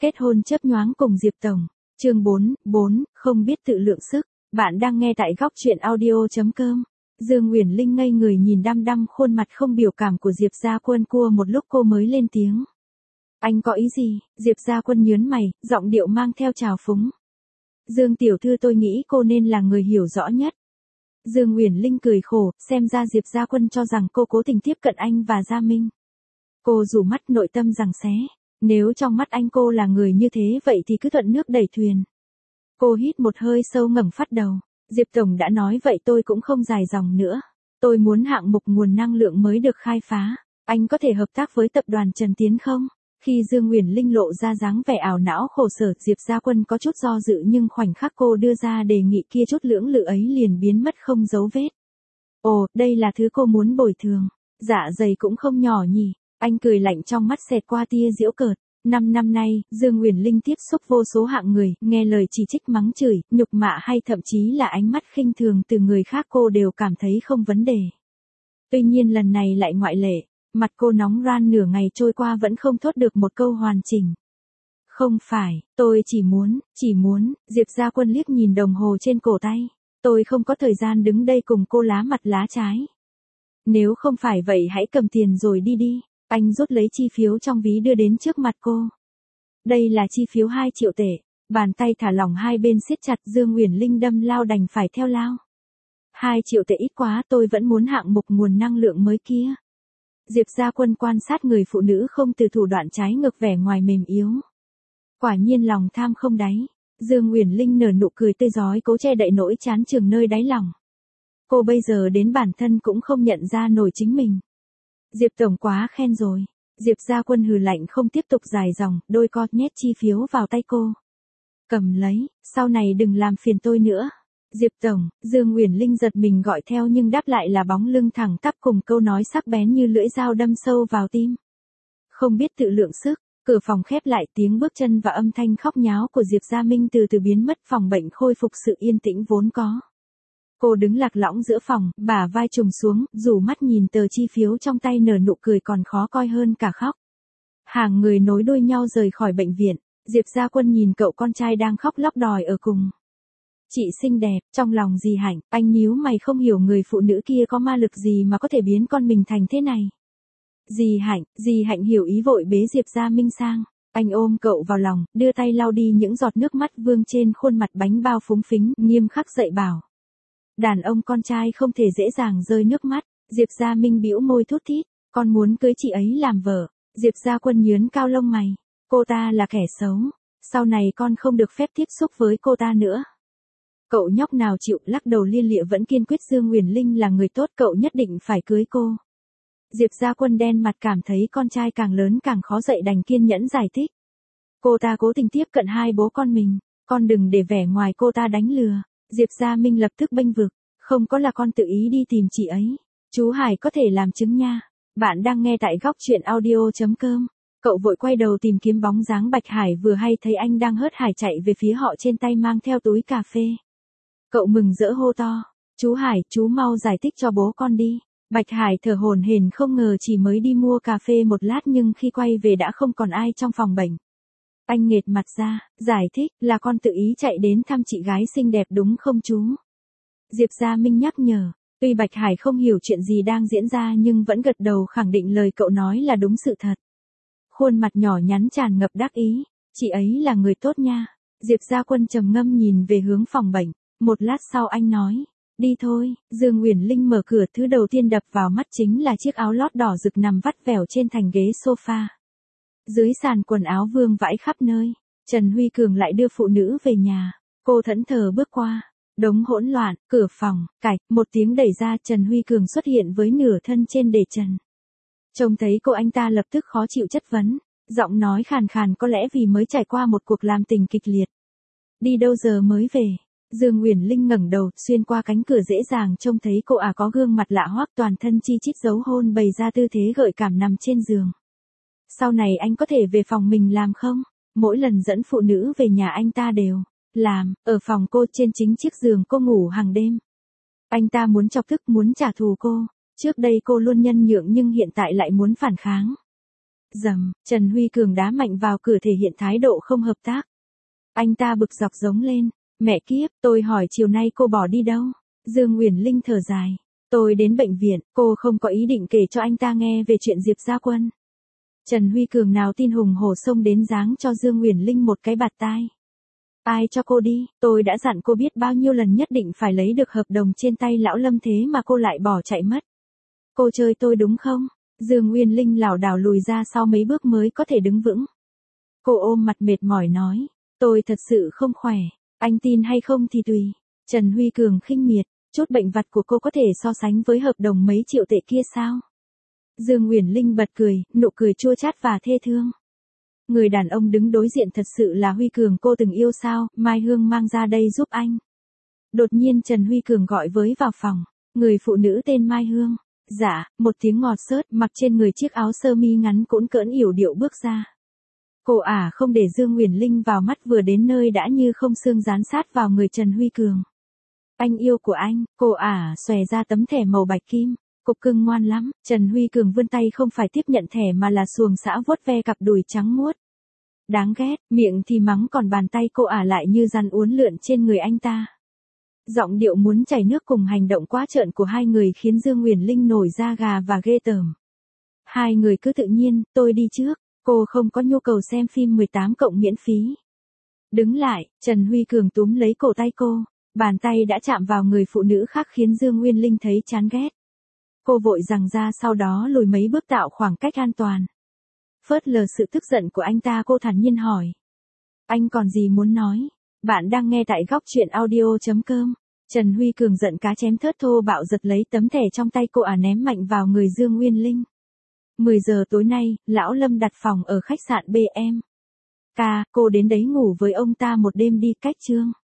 Kết hôn chớp nhoáng cùng Diệp Tổng. Chương 4, không biết tự lượng sức. Bạn đang nghe tại góc truyện audio.com. Dương Uyển Linh ngây người nhìn đăm đăm khuôn mặt không biểu cảm của Diệp Gia Quân cua một lúc cô mới lên tiếng. Anh có ý gì? Diệp Gia Quân nhớn mày, giọng điệu mang theo trào phúng. Dương tiểu thư, tôi nghĩ cô nên là người hiểu rõ nhất. Dương Uyển Linh cười khổ, xem ra Diệp Gia Quân cho rằng cô cố tình tiếp cận anh và Gia Minh. Cô rủ mắt, nội tâm giằng xé. Nếu trong mắt anh cô là người như thế vậy thì cứ thuận nước đẩy thuyền. Cô hít một hơi sâu, ngẩng phát đầu. Diệp Tổng đã nói vậy tôi cũng không dài dòng nữa. Tôi muốn hạng mục nguồn năng lượng mới được khai phá. Anh có thể hợp tác với tập đoàn Trần Tiến không? Khi Dương Uyển Linh lộ ra dáng vẻ ảo não khổ sở, Diệp Gia Quân có chút do dự, nhưng khoảnh khắc cô đưa ra đề nghị kia, chút lưỡng lự ấy liền biến mất không dấu vết. Ồ, đây là thứ cô muốn bồi thường. Dạ dày cũng không nhỏ nhỉ. Anh cười lạnh, trong mắt xẹt qua tia giễu cợt. 5 năm nay, Dương Uyển Linh tiếp xúc vô số hạng người, nghe lời chỉ trích, mắng chửi, nhục mạ hay thậm chí là ánh mắt khinh thường từ người khác cô đều cảm thấy không vấn đề. Tuy nhiên lần này lại ngoại lệ, mặt cô nóng ran, nửa ngày trôi qua vẫn không thốt được một câu hoàn chỉnh. Không phải, tôi chỉ muốn, Diệp Gia Quân liếc nhìn đồng hồ trên cổ tay. Tôi không có thời gian đứng đây cùng cô lá mặt lá trái. Nếu không phải vậy hãy cầm tiền rồi đi đi. Anh rút lấy chi phiếu trong ví đưa đến trước mặt cô. Đây là chi phiếu 2 triệu tệ. Bàn tay thả lỏng, hai bên siết chặt, Dương Uyển Linh đâm lao đành phải theo lao. 2 triệu tệ ít quá, tôi vẫn muốn hạng mục nguồn năng lượng mới kia. Diệp Gia Quân quan sát người phụ nữ không từ thủ đoạn trái ngược, vẻ ngoài mềm yếu. Quả nhiên lòng tham không đáy. Dương Uyển Linh nở nụ cười tươi rói, cố che đậy nỗi chán chường nơi đáy lòng. Cô bây giờ đến bản thân cũng không nhận ra nổi chính mình. Diệp Tổng quá khen rồi. Diệp Gia Quân hừ lạnh, không tiếp tục dài dòng, đôi co nhét chi phiếu vào tay cô. Cầm lấy, sau này đừng làm phiền tôi nữa. Diệp Tổng, Dương Uyển Linh giật mình gọi theo, nhưng đáp lại là bóng lưng thẳng tắp cùng câu nói sắc bén như lưỡi dao đâm sâu vào tim. Không biết tự lượng sức. Cửa phòng khép lại, tiếng bước chân và âm thanh khóc nháo của Diệp Gia Minh từ từ biến mất, phòng bệnh khôi phục sự yên tĩnh vốn có. Cô đứng lạc lõng giữa phòng, bả vai trùng xuống, rủ mắt nhìn tờ chi phiếu trong tay, nở nụ cười còn khó coi hơn cả khóc. Hàng người nối đuôi nhau rời khỏi bệnh viện. Diệp Gia Quân nhìn cậu con trai đang khóc lóc đòi ở cùng. Chị xinh đẹp, trong lòng dì Hạnh, anh nhíu mày không hiểu người phụ nữ kia có ma lực gì mà có thể biến con mình thành thế này. Dì Hạnh hiểu ý, vội bế Diệp Gia Minh sang. Anh ôm cậu vào lòng, đưa tay lau đi những giọt nước mắt vương trên khuôn mặt bánh bao phúng phính, nghiêm khắc dạy bảo. Đàn ông con trai không thể dễ dàng rơi nước mắt. Diệp Gia Minh bĩu môi thút thít, con muốn cưới chị ấy làm vợ. Diệp Gia Quân nhướng cao lông mày, cô ta là kẻ xấu, sau này con không được phép tiếp xúc với cô ta nữa. Cậu nhóc nào chịu, lắc đầu lia lịa, vẫn kiên quyết Dương Uyển Linh là người tốt, cậu nhất định phải cưới cô. Diệp Gia Quân đen mặt, cảm thấy con trai càng lớn càng khó dạy, đành kiên nhẫn giải thích. Cô ta cố tình tiếp cận hai bố con mình, con đừng để vẻ ngoài cô ta đánh lừa. Diệp Gia Minh lập tức bênh vực, không có, là con tự ý đi tìm chị ấy. Chú Hải có thể làm chứng nha. Bạn đang nghe tại góc truyện audio.com. Cậu vội quay đầu tìm kiếm bóng dáng Bạch Hải, vừa hay thấy anh đang hớt hải chạy về phía họ, trên tay mang theo túi cà phê. Cậu mừng rỡ hô to, chú Hải, chú mau giải thích cho bố con đi. Bạch Hải thở hổn hển, không ngờ chỉ mới đi mua cà phê một lát nhưng khi quay về đã không còn ai trong phòng bệnh. Anh nghệt mặt ra, giải thích, là con tự ý chạy đến thăm chị gái xinh đẹp đúng không chú? Diệp Gia Minh nhắc nhở, tuy Bạch Hải không hiểu chuyện gì đang diễn ra nhưng vẫn gật đầu khẳng định lời cậu nói là đúng sự thật. Khuôn mặt nhỏ nhắn tràn ngập đắc ý, chị ấy là người tốt nha. Diệp Gia Quân trầm ngâm nhìn về hướng phòng bệnh, một lát sau anh nói, đi thôi. Dương Uyển Linh mở cửa, thứ đầu tiên đập vào mắt chính là chiếc áo lót đỏ rực nằm vắt vẻo trên thành ghế sofa. Dưới sàn quần áo vương vãi khắp nơi. Trần Huy Cường lại đưa phụ nữ về nhà. Cô thẫn thờ bước qua. Đống hỗn loạn, cửa phòng, cạch, một tiếng đẩy ra, Trần Huy Cường xuất hiện với nửa thân trên để trần. Trông thấy cô, anh ta lập tức khó chịu chất vấn. Giọng nói khàn khàn, có lẽ vì mới trải qua một cuộc làm tình kịch liệt. Đi đâu giờ mới về? Dương Uyển Linh ngẩng đầu, xuyên qua cánh cửa dễ dàng trông thấy cô có gương mặt lạ hoắc, toàn thân chi chít dấu hôn, bày ra tư thế gợi cảm nằm trên giường. Sau này anh có thể về phòng mình làm không? Mỗi lần dẫn phụ nữ về nhà anh ta đều làm, ở phòng cô, trên chính chiếc giường cô ngủ hàng đêm. Anh ta muốn chọc tức, muốn trả thù cô. Trước đây cô luôn nhân nhượng nhưng hiện tại lại muốn phản kháng. Rầm, Trần Huy Cường đá mạnh vào cửa thể hiện thái độ không hợp tác. Anh ta bực dọc giống lên, mẹ kiếp, tôi hỏi chiều nay cô bỏ đi đâu? Dương Uyển Linh thở dài, tôi đến bệnh viện, cô không có ý định kể cho anh ta nghe về chuyện Diệp Gia Quân. Trần Huy Cường nào tin hùng hổ xông đến giáng cho Dương Uyển Linh một cái bạt tai. Ai cho cô đi, tôi đã dặn cô biết bao nhiêu lần nhất định phải lấy được hợp đồng trên tay lão Lâm thế mà cô lại bỏ chạy mất. Cô chơi tôi đúng không? Dương Uyển Linh lảo đảo lùi ra sau mấy bước mới có thể đứng vững. Cô ôm mặt mệt mỏi nói, tôi thật sự không khỏe, anh tin hay không thì tùy. Trần Huy Cường khinh miệt, chút bệnh vặt của cô có thể so sánh với hợp đồng mấy triệu tệ kia sao? Dương Uyển Linh bật cười, nụ cười chua chát và thê thương. Người đàn ông đứng đối diện thật sự là Huy Cường cô từng yêu sao, Mai Hương mang ra đây giúp anh. Đột nhiên Trần Huy Cường gọi với vào phòng, người phụ nữ tên Mai Hương. Dạ, một tiếng ngọt xớt, mặc trên người chiếc áo sơ mi ngắn cũn cỡn yểu điệu bước ra. Cô không để Dương Uyển Linh vào mắt vừa đến nơi đã như không xương dán sát vào người Trần Huy Cường. Anh yêu của anh, cô xòe ra tấm thẻ màu bạch kim. Cục cưng ngoan lắm, Trần Huy Cường vươn tay không phải tiếp nhận thẻ mà là xuồng xã vuốt ve cặp đùi trắng muốt. Đáng ghét, miệng thì mắng còn bàn tay cô lại như rắn uốn lượn trên người anh ta. Giọng điệu muốn chảy nước cùng hành động quá trợn của hai người khiến Dương Uyển Linh nổi da gà và ghê tởm. Hai người cứ tự nhiên, tôi đi trước, cô không có nhu cầu xem phim 18+ miễn phí. Đứng lại, Trần Huy Cường túm lấy cổ tay cô, bàn tay đã chạm vào người phụ nữ khác khiến Dương Uyển Linh thấy chán ghét. Cô vội giằng ra sau đó lùi mấy bước tạo khoảng cách an toàn. Phớt lờ sự tức giận của anh ta cô thản nhiên hỏi. Anh còn gì muốn nói? Bạn đang nghe tại góc truyện audio.com. Trần Huy Cường giận cá chém thớt thô bạo giật lấy tấm thẻ trong tay cô ném mạnh vào người Dương Uyển Linh. 10 giờ tối nay, lão Lâm đặt phòng ở khách sạn BM. Cô đến đấy ngủ với ông ta một đêm đi cách Trương.